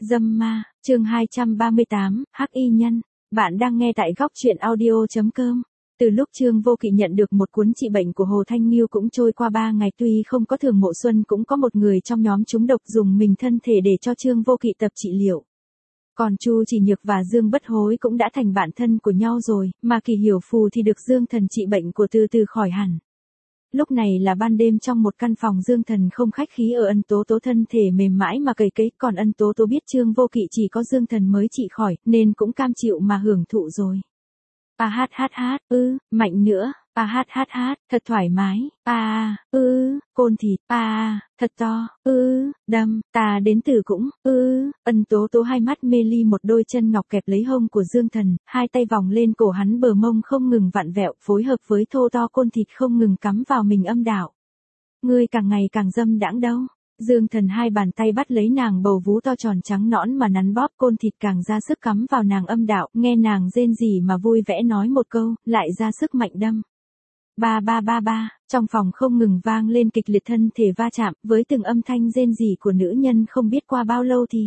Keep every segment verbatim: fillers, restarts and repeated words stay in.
Dâm ma, chương hai trăm ba mươi tám, Hắc Y Nhân. Bạn đang nghe tại góc truyện audio chấm com. Từ lúc Trương Vô Kỵ nhận được một cuốn trị bệnh của Hồ Thanh Nghiêu cũng trôi qua ba ngày, tuy không có Thường Mộ Xuân cũng có một người trong nhóm chúng độc dùng mình thân thể để cho Trương Vô Kỵ tập trị liệu. Còn Chu Chỉ Nhược và Dương Bất Hối cũng đã thành bạn thân của nhau rồi, mà Kỳ Hiểu Phù thì được Dương Thần trị bệnh của từ từ khỏi hẳn. Lúc này là ban đêm trong một căn phòng, Dương Thần không khách khí ở Ân Tố Tố thân thể mềm mãi mà cầy cấy, còn Ân Tố Tố biết Trương Vô Kỵ chỉ có Dương Thần mới trị khỏi, nên cũng cam chịu mà hưởng thụ rồi. A hát hát hát, ư, mạnh nữa, a hát hát hát, thật thoải mái, a, ư, côn thịt, a, thật to, ư, đâm, ta đến từ cũng, ư, Ân Tố Tố hai mắt mê ly, một đôi chân ngọc kẹp lấy hông của Dương Thần, hai tay vòng lên cổ hắn, bờ mông không ngừng vặn vẹo, phối hợp với thô to côn thịt không ngừng cắm vào mình âm đạo. Ngươi càng ngày càng dâm đãng đâu. Dương Thần hai bàn tay bắt lấy nàng bầu vú to tròn trắng nõn mà nắn bóp, côn thịt càng ra sức cắm vào nàng âm đạo, nghe nàng rên rỉ mà vui vẻ nói một câu, lại ra sức mạnh đâm. Ba ba ba ba, trong phòng không ngừng vang lên kịch liệt thân thể va chạm, với từng âm thanh rên rỉ của nữ nhân không biết qua bao lâu thì.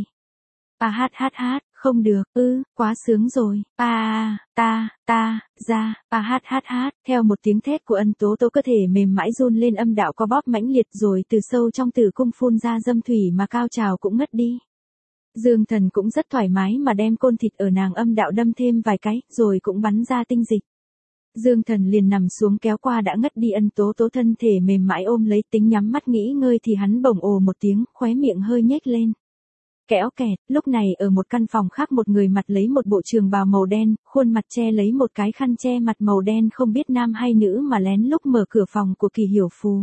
A hát hát hát, không được, ư, quá sướng rồi, a, ta, ta, ra, a hát hát hát, theo một tiếng thét của Ân Tố Tố cơ thể mềm mãi run lên, âm đạo co bóp mãnh liệt, rồi từ sâu trong tử cung phun ra dâm thủy mà cao trào cũng ngất đi. Dương Thần cũng rất thoải mái mà đem côn thịt ở nàng âm đạo đâm thêm vài cái, rồi cũng bắn ra tinh dịch. Dương Thần liền nằm xuống kéo qua đã ngất đi Ân Tố Tố, thân thể mềm mại ôm lấy, tính nhắm mắt nghỉ ngơi thì hắn bỗng ồ một tiếng, khóe miệng hơi nhếch lên. Kéo kẹt, lúc này ở một căn phòng khác, một người mặc lấy một bộ trường bào màu đen, khuôn mặt che lấy một cái khăn che mặt màu đen, không biết nam hay nữ mà lén lúc mở cửa phòng của Kỳ Hiểu Phù.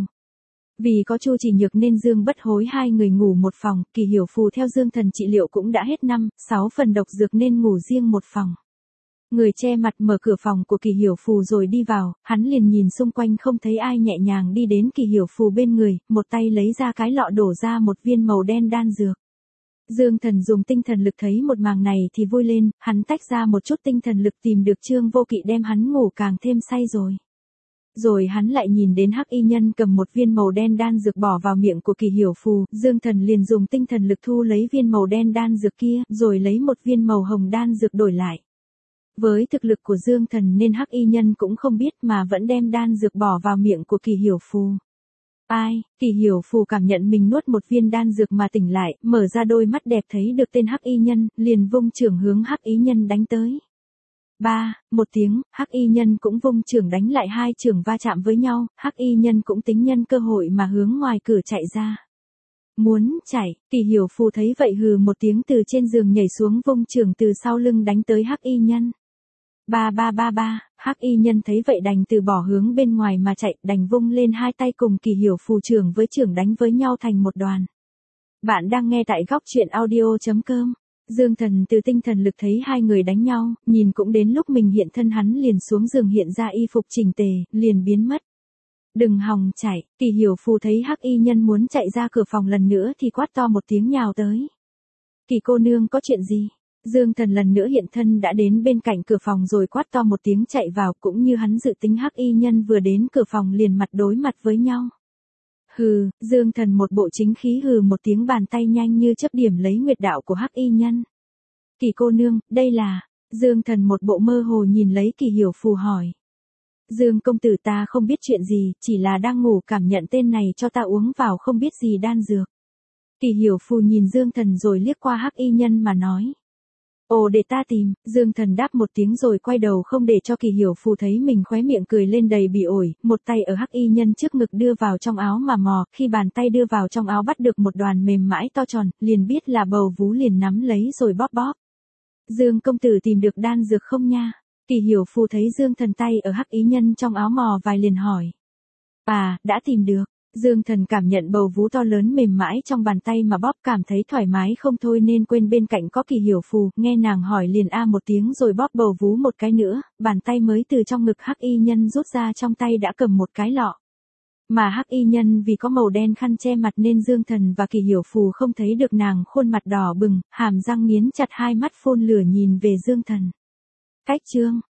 Vì có Chu Chỉ Nhược nên Dương Bất Hối hai người ngủ một phòng, Kỳ Hiểu Phù theo Dương Thần trị liệu cũng đã hết năm, sáu phần độc dược nên ngủ riêng một phòng. Người che mặt mở cửa phòng của Kỳ Hiểu Phù rồi đi vào, hắn liền nhìn xung quanh không thấy ai, nhẹ nhàng đi đến Kỳ Hiểu Phù bên người, một tay lấy ra cái lọ đổ ra một viên màu đen đan dược. Dương Thần dùng tinh thần lực thấy một màn này thì vui lên, hắn tách ra một chút tinh thần lực tìm được Trương Vô Kỵ, đem hắn ngủ càng thêm say rồi. Rồi hắn lại nhìn đến Hắc Y Nhân cầm một viên màu đen đan dược bỏ vào miệng của Kỳ Hiểu Phù, Dương Thần liền dùng tinh thần lực thu lấy viên màu đen đan dược kia, rồi lấy một viên màu hồng đan dược đổi lại. Với thực lực của Dương Thần nên Hắc Y Nhân cũng không biết mà vẫn đem đan dược bỏ vào miệng của Kỳ Hiểu Phù. Ai, Kỳ Hiểu Phù cảm nhận mình nuốt một viên đan dược mà tỉnh lại, mở ra đôi mắt đẹp thấy được tên Hắc Y Nhân, liền vung chưởng hướng Hắc Y Nhân đánh tới. Ba, một tiếng, Hắc Y Nhân cũng vung chưởng đánh lại, hai chưởng va chạm với nhau, Hắc Y Nhân cũng tính nhân cơ hội mà hướng ngoài cửa chạy ra. Muốn chạy, Kỳ Hiểu Phù thấy vậy hừ một tiếng, từ trên giường nhảy xuống, vung chưởng từ sau lưng đánh tới Hắc Y Nhân. Ba ba ba ba, Hắc Y Nhân thấy vậy đành từ bỏ hướng bên ngoài mà chạy, đành vung lên hai tay cùng Kỳ Hiểu Phù chưởng với chưởng đánh với nhau thành một đoàn. Bạn đang nghe tại góc truyện audio chấm com. Dương Thần từ tinh thần lực thấy hai người đánh nhau, nhìn cũng đến lúc mình hiện thân, hắn liền xuống giường hiện ra y phục chỉnh tề, liền biến mất. Đừng hòng chạy, Kỳ Hiểu Phù thấy Hắc Y Nhân muốn chạy ra cửa phòng lần nữa thì quát to một tiếng nhào tới. Kỳ cô nương có chuyện gì? Dương Thần lần nữa hiện thân đã đến bên cạnh cửa phòng rồi quát to một tiếng chạy vào, cũng như hắn dự tính, Hắc Y Nhân vừa đến cửa phòng liền mặt đối mặt với nhau. Hừ, Dương Thần một bộ chính khí hừ một tiếng, bàn tay nhanh như chớp điểm lấy nguyệt đạo của Hắc Y Nhân. Kỳ cô nương, đây là... Dương Thần một bộ mơ hồ nhìn lấy Kỳ Hiểu Phù hỏi. Dương công tử, ta không biết chuyện gì, chỉ là đang ngủ cảm nhận tên này cho ta uống vào không biết gì đan dược. Kỳ Hiểu Phù nhìn Dương Thần rồi liếc qua Hắc Y Nhân mà nói. Ồ, để ta tìm. Dương Thần đáp một tiếng rồi quay đầu không để cho Kỳ Hiểu Phù thấy mình, khóe miệng cười lên đầy bị ổi, một tay ở Hắc Y Nhân trước ngực đưa vào trong áo mà mò, khi bàn tay đưa vào trong áo bắt được một đoàn mềm mãi to tròn, liền biết là bầu vú, liền nắm lấy rồi bóp bóp. Dương công tử tìm được đan dược không nha? Kỳ Hiểu Phù thấy Dương Thần tay ở Hắc Y Nhân trong áo mò vài liền hỏi. À, đã tìm được. Dương Thần cảm nhận bầu vú to lớn mềm mãi trong bàn tay mà bóp, cảm thấy thoải mái không thôi nên quên bên cạnh có Kỳ Hiểu Phù, nghe nàng hỏi liền a một tiếng rồi bóp bầu vú một cái nữa, bàn tay mới từ trong ngực Hắc Y Nhân rút ra, trong tay đã cầm một cái lọ. Mà Hắc Y Nhân vì có màu đen khăn che mặt nên Dương Thần và Kỳ Hiểu Phù không thấy được nàng, khuôn mặt đỏ bừng, hàm răng nghiến chặt, hai mắt phun lửa nhìn về Dương Thần. Cách chương